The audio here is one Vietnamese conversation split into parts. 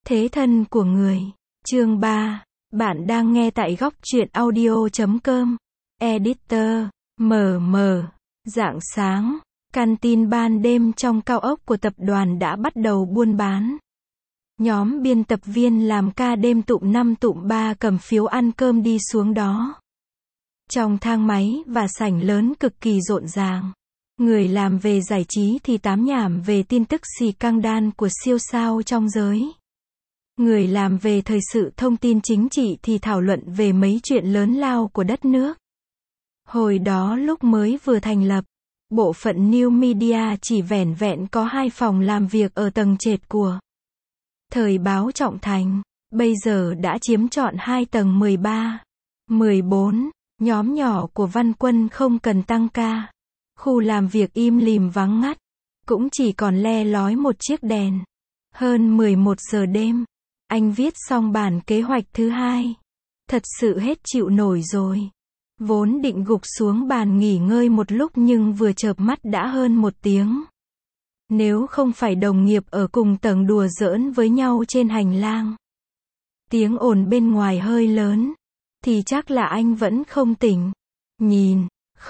Thế thân của người. Chương 3. Bạn đang nghe tại góc truyện audio.com. Editor. Rạng sáng, căn tin ban đêm trong cao ốc của tập đoàn đã bắt đầu buôn bán. Nhóm biên tập viên làm ca đêm tụm 5 tụm 3 cầm phiếu ăn cơm đi xuống đó. Trong thang máy và sảnh lớn cực kỳ rộn ràng. Người làm về giải trí thì tám nhảm về tin tức xì căng đan của siêu sao trong giới. Người làm về thời sự thông tin chính trị thì thảo luận về mấy chuyện lớn lao của đất nước. Hồi đó lúc mới vừa thành lập, bộ phận New Media chỉ vẻn vẹn có 2 phòng làm việc ở tầng trệt của Thời báo Trọng Thành, bây giờ đã chiếm trọn 2 tầng 13, 14, nhóm nhỏ của Văn Quân không cần tăng ca. Khu làm việc im lìm vắng ngắt, cũng chỉ còn le lói một chiếc đèn. Hơn 11 giờ đêm, anh viết xong bản kế hoạch thứ 2. Thật sự hết chịu nổi rồi. Vốn định gục xuống bàn nghỉ ngơi một lúc nhưng vừa chợp mắt đã hơn 1 tiếng. Nếu không phải đồng nghiệp ở cùng tầng đùa giỡn với nhau trên hành lang, tiếng ồn bên ngoài hơi lớn, thì chắc là anh vẫn không tỉnh. Nhìn,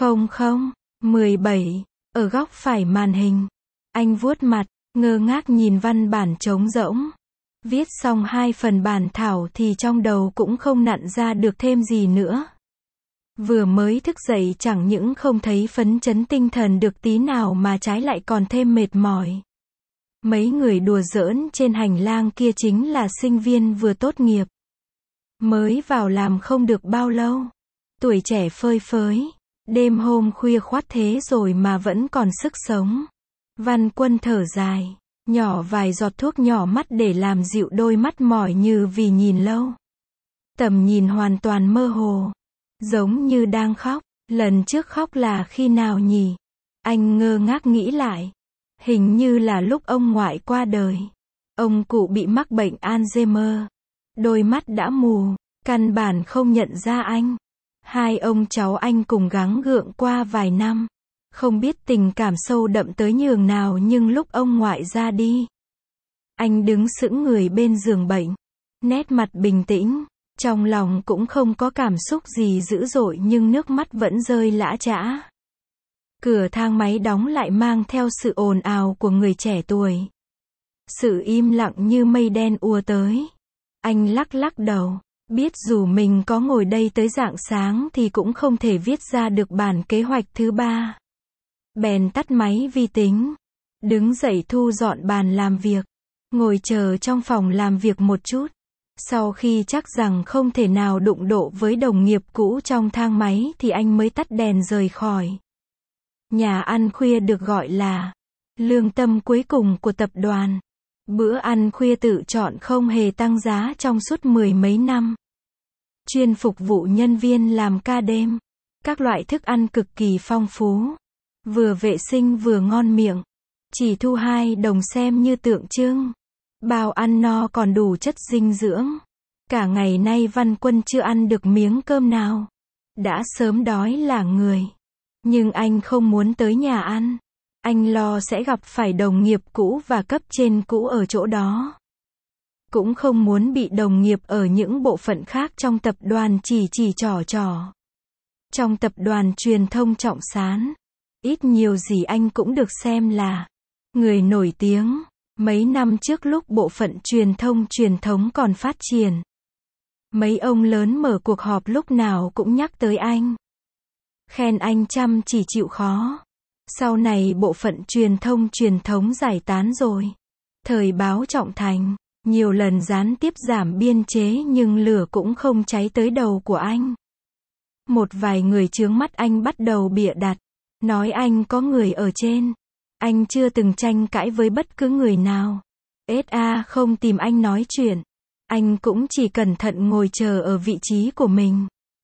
17, ở góc phải màn hình. Anh vuốt mặt, ngơ ngác nhìn văn bản trống rỗng. Viết xong 2 phần bản thảo thì trong đầu cũng không nặn ra được thêm gì nữa. Vừa mới thức dậy chẳng những không thấy phấn chấn tinh thần được tí nào mà trái lại còn thêm mệt mỏi. Mấy người đùa giỡn trên hành lang kia chính là sinh viên vừa tốt nghiệp. Mới vào làm không được bao lâu. Tuổi trẻ phơi phới. Đêm hôm khuya khoắt thế rồi mà vẫn còn sức sống. Văn Quân thở dài, nhỏ vài giọt thuốc nhỏ mắt để làm dịu đôi mắt mỏi như vì nhìn lâu. Tầm nhìn hoàn toàn mơ hồ, giống như đang khóc. Lần trước khóc là khi nào nhỉ? Anh ngơ ngác nghĩ lại. Hình như là lúc ông ngoại qua đời. Ông cụ bị mắc bệnh Alzheimer. Đôi mắt đã mù, căn bản không nhận ra anh. 2 ông cháu anh cùng gắng gượng qua vài năm. Không biết tình cảm sâu đậm tới nhường nào nhưng lúc ông ngoại ra đi, anh đứng sững người bên giường bệnh. Nét mặt bình tĩnh, trong lòng cũng không có cảm xúc gì dữ dội nhưng nước mắt vẫn rơi lã chã. Cửa thang máy đóng lại mang theo sự ồn ào của người trẻ tuổi. Sự im lặng như mây đen ùa tới. Anh lắc lắc đầu. Biết dù mình có ngồi đây tới rạng sáng thì cũng không thể viết ra được bản kế hoạch thứ 3. Bèn tắt máy vi tính. Đứng dậy thu dọn bàn làm việc. Ngồi chờ trong phòng làm việc một chút. Sau khi chắc rằng không thể nào đụng độ với đồng nghiệp cũ trong thang máy thì anh mới tắt đèn rời khỏi. Nhà ăn khuya được gọi là lương tâm cuối cùng của tập đoàn. Bữa ăn khuya tự chọn không hề tăng giá trong suốt 10 mấy năm. Chuyên phục vụ nhân viên làm ca đêm. Các loại thức ăn cực kỳ phong phú. Vừa vệ sinh vừa ngon miệng. Chỉ thu 2 đồng xem như tượng trưng. Bao ăn no còn đủ chất dinh dưỡng. Cả ngày nay Văn Quân chưa ăn được miếng cơm nào. Đã sớm đói là người. Nhưng anh không muốn tới nhà ăn. Anh lo sẽ gặp phải đồng nghiệp cũ và cấp trên cũ ở chỗ đó. Cũng không muốn bị đồng nghiệp ở những bộ phận khác trong tập đoàn chỉ trò. Trong tập đoàn truyền thông Trọng Sán, ít nhiều gì anh cũng được xem là người nổi tiếng. Mấy năm trước lúc bộ phận truyền thống còn phát triển, mấy ông lớn mở cuộc họp lúc nào cũng nhắc tới anh. Khen anh chăm chỉ chịu khó. Sau này bộ phận truyền thống giải tán rồi. Thời báo Trọng Thành, nhiều lần gián tiếp giảm biên chế nhưng lửa cũng không cháy tới đầu của anh. Một vài người chướng mắt anh bắt đầu bịa đặt, nói anh có người ở trên. Anh chưa từng tranh cãi với bất cứ người nào. SA không tìm anh nói chuyện. Anh cũng chỉ cẩn thận ngồi chờ ở vị trí của mình.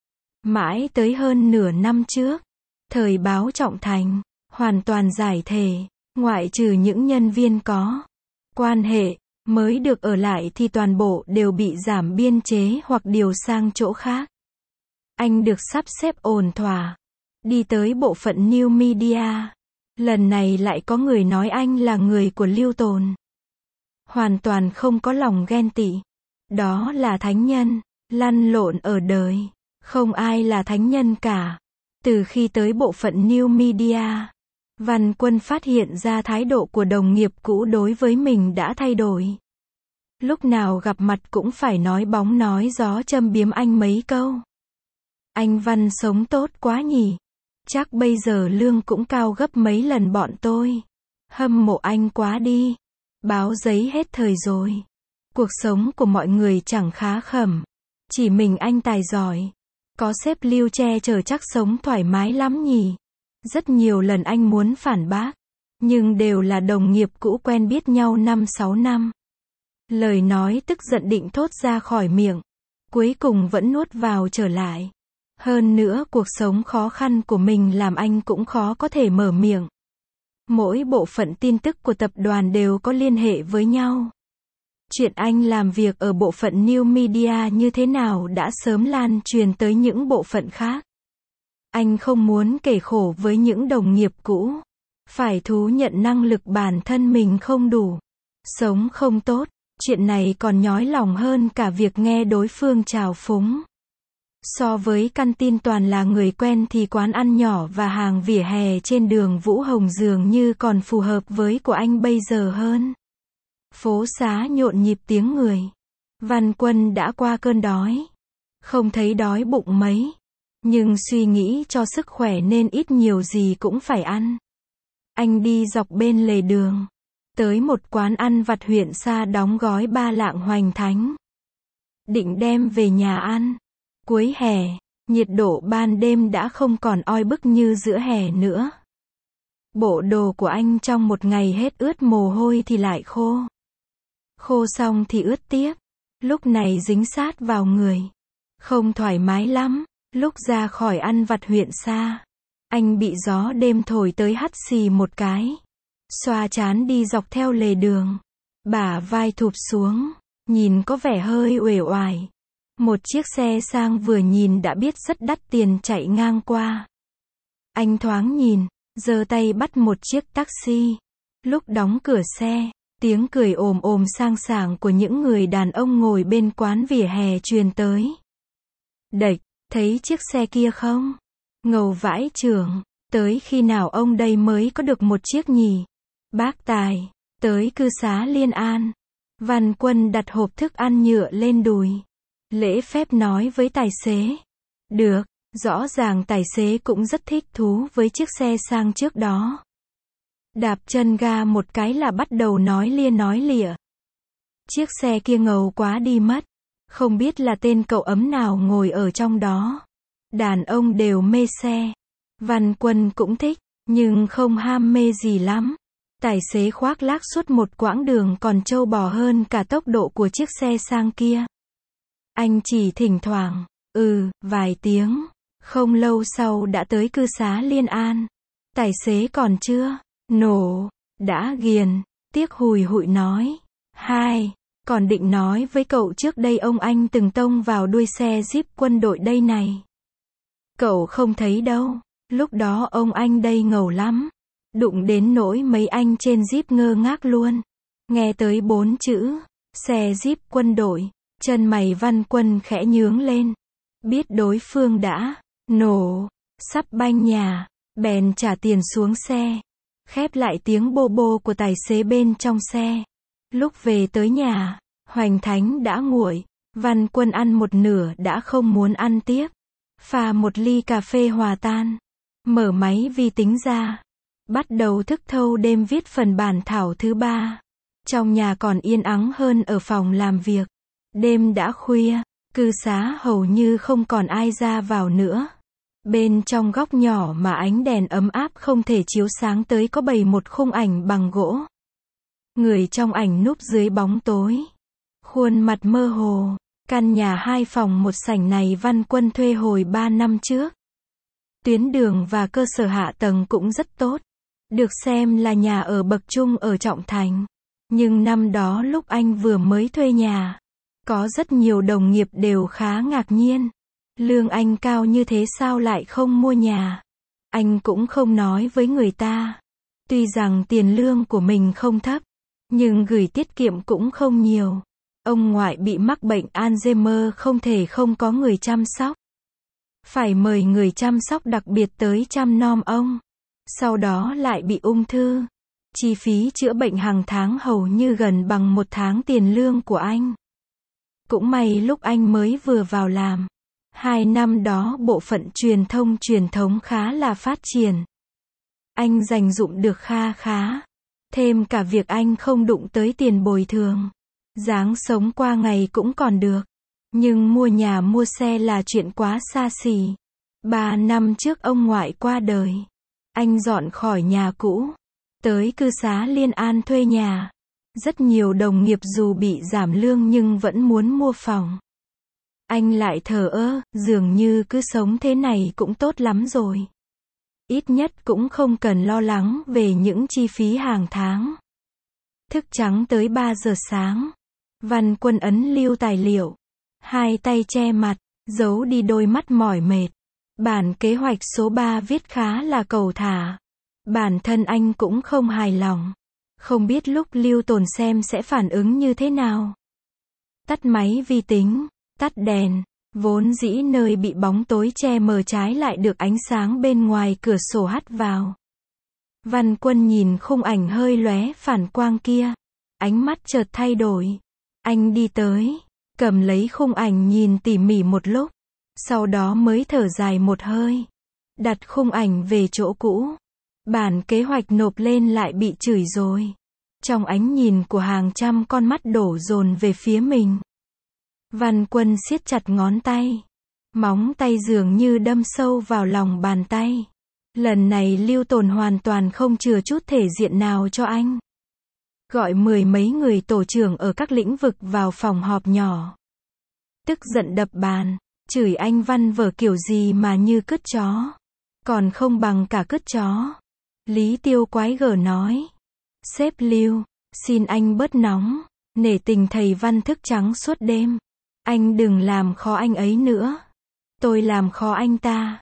Mãi tới hơn nửa năm trước, Thời báo Trọng Thành hoàn toàn giải thể, ngoại trừ những nhân viên có quan hệ mới được ở lại thì toàn bộ đều bị giảm biên chế hoặc điều sang chỗ khác. Anh được sắp xếp ổn thỏa, đi tới bộ phận New Media. Lần này lại có người nói anh là người của Lưu Tồn. hoàn toàn không có lòng ghen tị. Đó là thánh nhân, lăn lộn ở đời. Không ai là thánh nhân cả. Từ khi tới bộ phận New Media, Văn Quân phát hiện ra thái độ của đồng nghiệp cũ đối với mình đã thay đổi. Lúc nào gặp mặt cũng phải nói bóng nói gió châm biếm anh mấy câu. Anh Văn sống tốt quá nhỉ. Chắc bây giờ lương cũng cao gấp mấy lần bọn tôi. Hâm mộ anh quá đi. Báo giấy hết thời rồi. Cuộc sống của mọi người chẳng khá khẩm. Chỉ mình anh tài giỏi. Có sếp Lưu che chở chắc sống thoải mái lắm nhỉ. Rất nhiều lần anh muốn phản bác. Nhưng đều là đồng nghiệp cũ quen biết nhau 5-6 năm. Lời nói tức giận định thốt ra khỏi miệng. Cuối cùng vẫn nuốt vào trở lại. Hơn nữa cuộc sống khó khăn của mình làm anh cũng khó có thể mở miệng. Mỗi bộ phận tin tức của tập đoàn đều có liên hệ với nhau. Chuyện anh làm việc ở bộ phận New Media như thế nào đã sớm lan truyền tới những bộ phận khác. Anh không muốn kể khổ với những đồng nghiệp cũ. Phải thú nhận năng lực bản thân mình không đủ. Sống không tốt. Chuyện này còn nhói lòng hơn cả việc nghe đối phương trào phúng. So với căn tin toàn là người quen thì quán ăn nhỏ và hàng vỉa hè trên đường Vũ Hồng dường như còn phù hợp với của anh bây giờ hơn. Phố xá nhộn nhịp tiếng người. Văn Quân đã qua cơn đói. Không thấy đói bụng mấy. Nhưng suy nghĩ cho sức khỏe nên ít nhiều gì cũng phải ăn. Anh đi dọc bên lề đường. Tới một quán ăn vặt huyện xa đóng gói 3 lạng hoành thánh. Định đem về nhà ăn. Cuối hè, nhiệt độ ban đêm đã không còn oi bức như giữa hè nữa. Bộ đồ của anh trong một ngày hết ướt mồ hôi thì lại khô. Khô xong thì ướt tiếp. Lúc này dính sát vào người. Không thoải mái lắm. Lúc ra khỏi ăn vặt huyện xa, anh bị gió đêm thổi tới hắt xì một cái. Xoa trán đi dọc theo lề đường. Bả vai thụp xuống. Nhìn có vẻ hơi uể oải. Một chiếc xe sang vừa nhìn đã biết rất đắt tiền chạy ngang qua. Anh thoáng nhìn, giơ tay bắt một chiếc taxi. Lúc đóng cửa xe, tiếng cười ồm ồm sang sảng của những người đàn ông ngồi bên quán vỉa hè truyền tới. Đệch, thấy chiếc xe kia không? Ngầu vãi chưởng, tới khi nào ông đây mới có được một chiếc nhỉ? Bác Tài, tới cư xá Liên An. Văn Quân đặt hộp thức ăn nhựa lên đùi. Lễ phép nói với tài xế. Được, rõ ràng tài xế cũng rất thích thú với chiếc xe sang trước đó. Đạp chân ga một cái là bắt đầu nói lia nói lịa. Chiếc xe kia ngầu quá đi mất. Không biết là tên cậu ấm nào ngồi ở trong đó. Đàn ông đều mê xe. Văn Quân cũng thích, nhưng không ham mê gì lắm. Tài xế khoác lác suốt một quãng đường còn trâu bò hơn cả tốc độ của chiếc xe sang kia. Anh chỉ thỉnh thoảng, vài tiếng. Không lâu sau đã tới cư xá Liên An. Tài xế còn chưa nổ, đã ghiền, tiếc hùi hụi nói. Còn định nói với cậu trước đây ông anh từng tông vào đuôi xe Jeep quân đội đây này. Cậu không thấy đâu, lúc đó ông anh đây ngầu lắm. Đụng đến nỗi mấy anh trên Jeep ngơ ngác luôn. Nghe tới 4 chữ, xe Jeep quân đội, chân mày Văn Quân khẽ nhướng lên. Biết đối phương đã nổ, sắp banh nhà, bèn trả tiền xuống xe. Khép lại tiếng bô bô của tài xế bên trong xe. Lúc về tới nhà, hoành thánh đã nguội. Văn Quân ăn một nửa đã không muốn ăn tiếp. Pha một ly cà phê hòa tan. Mở máy vi tính ra. Bắt đầu thức thâu đêm viết phần bản thảo thứ 3. Trong nhà còn yên ắng hơn ở phòng làm việc. Đêm đã khuya, cư xá hầu như không còn ai ra vào nữa. Bên trong góc nhỏ mà ánh đèn ấm áp không thể chiếu sáng tới có bày một khung ảnh bằng gỗ. Người trong ảnh núp dưới bóng tối. Khuôn mặt mơ hồ. Căn nhà 2 phòng 1 sảnh này Văn Quân thuê hồi 3 năm trước. Tuyến đường và cơ sở hạ tầng cũng rất tốt. Được xem là nhà ở bậc trung ở Trọng Thành. Nhưng năm đó lúc anh vừa mới thuê nhà, có rất nhiều đồng nghiệp đều khá ngạc nhiên. Lương anh cao như thế sao lại không mua nhà? Anh cũng không nói với người ta. Tuy rằng tiền lương của mình không thấp, Nhưng gửi tiết kiệm cũng không nhiều. Ông ngoại bị mắc bệnh Alzheimer không thể không có người chăm sóc. Phải mời người chăm sóc đặc biệt tới chăm nom ông. Sau đó lại bị ung thư. Chi phí chữa bệnh hàng tháng hầu như gần bằng 1 tháng tiền lương của anh. Cũng may lúc anh mới vừa vào làm. 2 năm đó bộ phận truyền thống khá là phát triển. Anh dành dụm được kha khá. Thêm cả việc anh không đụng tới tiền bồi thường. Dáng sống qua ngày cũng còn được. Nhưng mua nhà mua xe là chuyện quá xa xỉ. 3 năm trước ông ngoại qua đời. Anh dọn khỏi nhà cũ. Tới cư xá Liên An thuê nhà. Rất nhiều đồng nghiệp dù bị giảm lương nhưng vẫn muốn mua phòng. Anh lại thờ ơ, dường như cứ sống thế này cũng tốt lắm rồi. Ít nhất cũng không cần lo lắng về những chi phí hàng tháng. Thức trắng tới 3 giờ sáng. Văn Quân ấn lưu tài liệu. 2 tay che mặt, giấu đi đôi mắt mỏi mệt. Bản kế hoạch số 3 viết khá là cầu thả. Bản thân anh cũng không hài lòng. Không biết lúc Lưu Tồn xem sẽ phản ứng như thế nào. Tắt máy vi tính, tắt đèn. Vốn dĩ nơi bị bóng tối che mờ trái lại được ánh sáng bên ngoài cửa sổ hắt vào. Văn Quân nhìn khung ảnh hơi lóe phản quang kia. Ánh mắt chợt thay đổi. Anh đi tới, cầm lấy khung ảnh nhìn tỉ mỉ một lúc. Sau đó mới thở dài một hơi. Đặt khung ảnh về chỗ cũ. Bản kế hoạch nộp lên lại bị chửi rồi. Trong ánh nhìn của hàng trăm con mắt đổ dồn về phía mình. Văn Quân siết chặt ngón tay. Móng tay dường như đâm sâu vào lòng bàn tay. Lần này Lưu Tồn hoàn toàn không chừa chút thể diện nào cho anh. Gọi 10 mấy người tổ trưởng ở các lĩnh vực vào phòng họp nhỏ. Tức giận đập bàn. Chửi anh văn vở kiểu gì mà như cứt chó. Còn không bằng cả cứt chó. Lý Tiêu quái gở nói. Sếp Lưu, xin anh bớt nóng. Nể tình thầy văn thức trắng suốt đêm. Anh đừng làm khó anh ấy nữa. Tôi làm khó anh ta.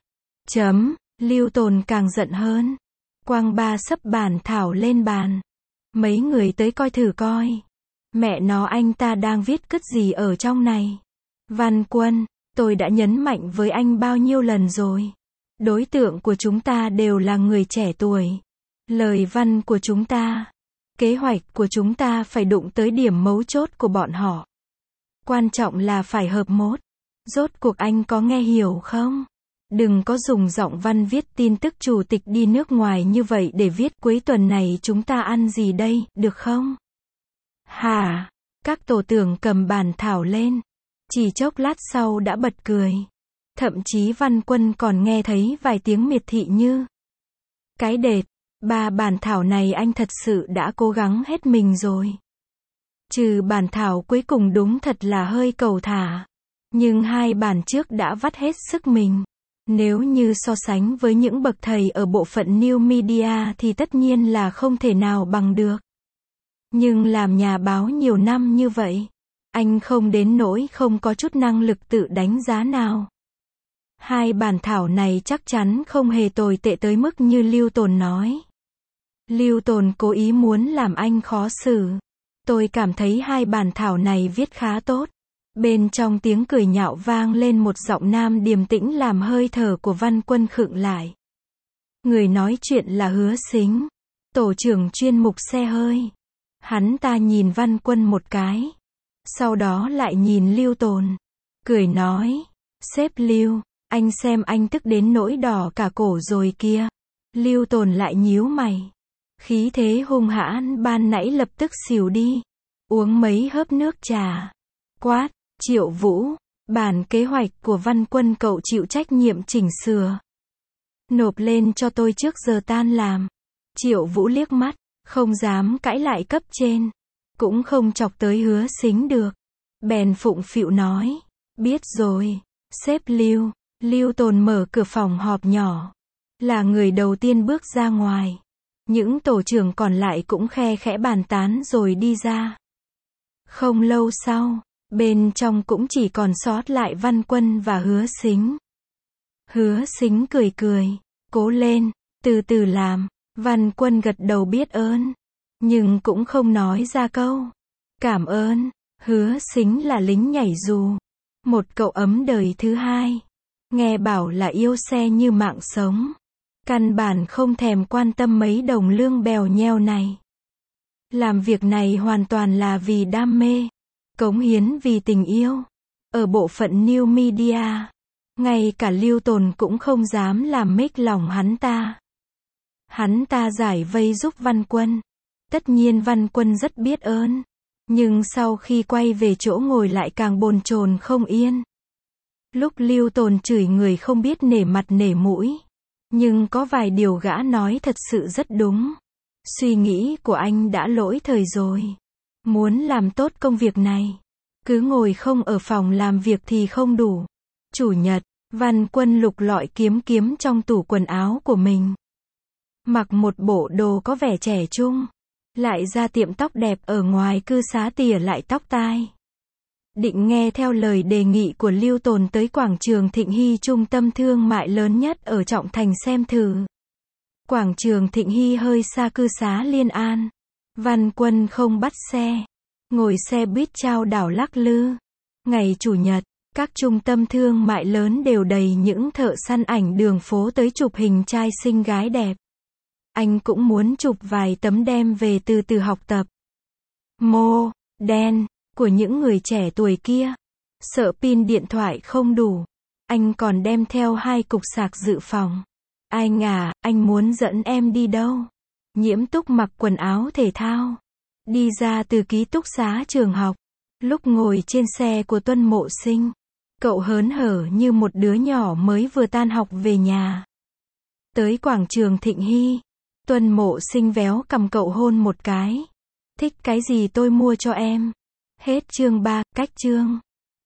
Lưu Tồn càng giận hơn. Quang ba sấp bản thảo lên bàn. Mấy người tới coi thử coi. Mẹ nó anh ta đang viết cứt gì ở trong này. Văn Quân, tôi đã nhấn mạnh với anh bao nhiêu lần rồi. Đối tượng của chúng ta đều là người trẻ tuổi. Lời văn của chúng ta, kế hoạch của chúng ta phải đụng tới điểm mấu chốt của bọn họ. Quan trọng là phải hợp mốt. Rốt cuộc anh có nghe hiểu không? Đừng có dùng giọng văn viết tin tức chủ tịch đi nước ngoài như vậy để viết cuối tuần này chúng ta ăn gì đây, được không? Hả? Các tổ trưởng cầm bản thảo lên. Chỉ chốc lát sau đã bật cười. Thậm chí Văn Quân còn nghe thấy vài tiếng miệt thị như. Cái đệt, 3 bản thảo này anh thật sự đã cố gắng hết mình rồi. Trừ bản thảo cuối cùng đúng thật là hơi cầu thả. Nhưng 2 bản trước đã vắt hết sức mình. Nếu như so sánh với những bậc thầy ở bộ phận New Media thì tất nhiên là không thể nào bằng được. Nhưng làm nhà báo nhiều năm như vậy, anh không đến nỗi không có chút năng lực tự đánh giá nào. 2 bản thảo này chắc chắn không hề tồi tệ tới mức như Lưu Tồn nói. Lưu Tồn cố ý muốn làm anh khó xử. Tôi cảm thấy 2 bản thảo này viết khá tốt. Bên trong tiếng cười nhạo vang lên một giọng nam điềm tĩnh làm hơi thở của Văn Quân khựng lại. Người nói chuyện là Hứa Sính, tổ trưởng chuyên mục xe hơi. Hắn ta nhìn Văn Quân một cái. Sau đó lại nhìn Lưu Tồn. Cười nói. Sếp Lưu, anh xem anh tức đến nỗi đỏ cả cổ rồi kia. Lưu Tồn lại nhíu mày. Khí thế hung hãn ban nãy lập tức xìu đi. Uống mấy hớp nước trà. Quát, Triệu Vũ, bản kế hoạch của Văn Quân cậu chịu trách nhiệm chỉnh sửa. Nộp lên cho tôi trước giờ tan làm. Triệu Vũ liếc mắt, không dám cãi lại cấp trên. Cũng không chọc tới Hứa Sính được. Bèn phụng phịu nói. Biết rồi, sếp Lưu. Lưu Tồn mở cửa phòng họp nhỏ. Là người đầu tiên bước ra ngoài. Những tổ trưởng còn lại cũng khe khẽ bàn tán rồi đi ra. Không lâu sau, bên trong cũng chỉ còn sót lại Văn Quân và Hứa Sính. Hứa Sính cười cười. Cố lên, từ từ làm. Văn Quân gật đầu biết ơn. nhưng cũng không nói ra câu cảm ơn. Hứa Sính là lính nhảy dù, một cậu ấm đời thứ hai. Nghe bảo là yêu xe như mạng sống. Căn bản không thèm quan tâm mấy đồng lương bèo nheo này. Làm việc này hoàn toàn là vì đam mê, cống hiến vì tình yêu. Ở bộ phận New Media, ngay cả Lưu Tồn cũng không dám làm mếch lòng hắn ta. Hắn ta giải vây giúp Văn Quân. Tất nhiên Văn Quân rất biết ơn. Nhưng sau khi quay về chỗ ngồi lại càng bồn chồn không yên. Lúc Lưu Tồn chửi người không biết nể mặt nể mũi. Nhưng có vài điều gã nói thật sự rất đúng. Suy nghĩ của anh đã lỗi thời rồi. Muốn làm tốt công việc này, cứ ngồi không ở phòng làm việc thì không đủ. Chủ nhật, Văn Quân lục lọi kiếm trong tủ quần áo của mình. Mặc một bộ đồ có vẻ trẻ trung. Lại ra tiệm tóc đẹp ở ngoài cư xá tỉa lại tóc tai. Định nghe theo lời đề nghị của Lưu Tồn tới quảng trường Thịnh Hy, trung tâm thương mại lớn nhất ở Trọng Thành xem thử. Quảng trường Thịnh Hy hơi xa cư xá Liên An. Văn Quân không bắt xe, ngồi xe buýt chao đảo lắc lư. Ngày Chủ nhật, các trung tâm thương mại lớn đều đầy những thợ săn ảnh đường phố tới chụp hình trai xinh gái đẹp. Anh cũng muốn chụp vài tấm đem về từ từ học tập đen của những người trẻ tuổi kia. Sợ pin điện thoại không đủ, anh còn đem theo 2 cục sạc dự phòng. Anh à, anh muốn dẫn em đi đâu? Nhiễm Túc mặc quần áo thể thao, đi ra từ ký túc xá trường học. Lúc ngồi trên xe của Tuân Mộ Sinh, cậu hớn hở như một đứa nhỏ mới vừa tan học về nhà. Tới quảng trường Thịnh Hy, Tuân Mộ Sinh véo cầm cậu hôn một cái. Thích cái gì tôi mua cho em. Hết chương 3, cách chương.